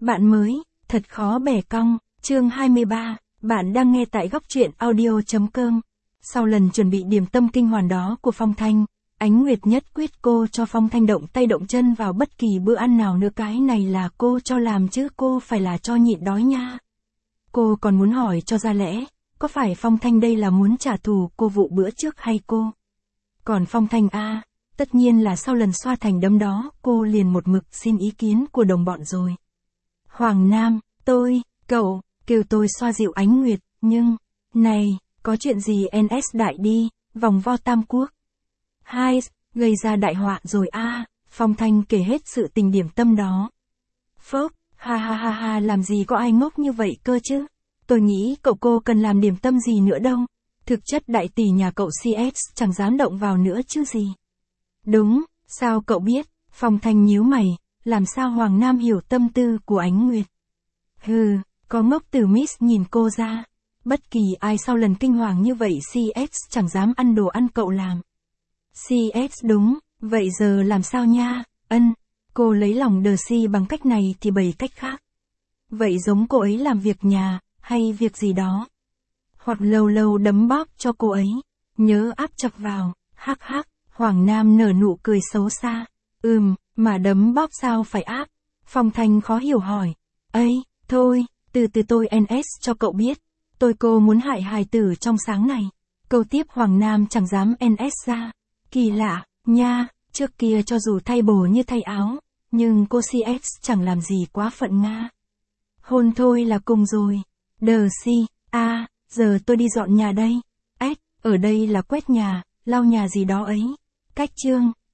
Bạn mới, thật khó bẻ cong, chương 23, bạn đang nghe tại góc truyện audio.com. Sau lần chuẩn bị điểm tâm kinh hoàn đó của Phong Thanh, Ánh Nguyệt nhất quyết cô cho Phong Thanh động tay động chân vào bất kỳ bữa ăn nào nữa, cái này là cô cho làm chứ cô phải là cho nhịn đói nha. Cô còn muốn hỏi cho ra lẽ, có phải Phong Thanh đây là muốn trả thù cô vụ bữa trước hay cô? Còn Phong Thanh tất nhiên là sau lần xoa thành đấm đó, cô liền một mực xin ý kiến của đồng bọn rồi. Hoàng Nam, cậu, kêu tôi xoa dịu Ánh Nguyệt, nhưng, này, có chuyện gì NS đại đi, vòng vo Tam Quốc. Hai, gây ra đại họa rồi Phong Thanh kể hết sự tình điểm tâm đó. Phốc, ha, làm gì có ai ngốc như vậy cơ chứ. Tôi nghĩ cô cần làm điểm tâm gì nữa đâu. Thực chất đại tỷ nhà cậu CS chẳng dám động vào nữa chứ gì. Đúng, sao cậu biết? Phong Thanh nhíu mày, làm sao Hoàng Nam hiểu tâm tư của Ánh Nguyệt? Hừ, có ngốc từ Miss nhìn cô ra. Bất kỳ ai sau lần kinh hoàng như vậy CS chẳng dám ăn đồ ăn cậu làm. CS đúng, vậy giờ làm sao nha? Cô lấy lòng đờ si bằng cách này thì bày cách khác. Vậy giống cô ấy làm việc nhà, hay việc gì đó. Hoặc lâu lâu đấm bóp cho cô ấy. Nhớ áp chọc vào, hắc. Hoàng Nam nở nụ cười xấu xa. Mà đấm bóp sao phải áp? Phong Thanh khó hiểu hỏi. Thôi, từ tôi NS cho cậu biết. Cô muốn hại hài tử trong sáng này. Câu tiếp Hoàng Nam chẳng dám NS ra. Kỳ lạ, nha, trước kia cho dù thay bổ như thay áo, nhưng cô CS chẳng làm gì quá phận Nga. Hôn thôi là cùng rồi. Đờ si, giờ tôi đi dọn nhà đây. Ở đây là quét nhà, lau nhà gì đó ấy. Cách chương.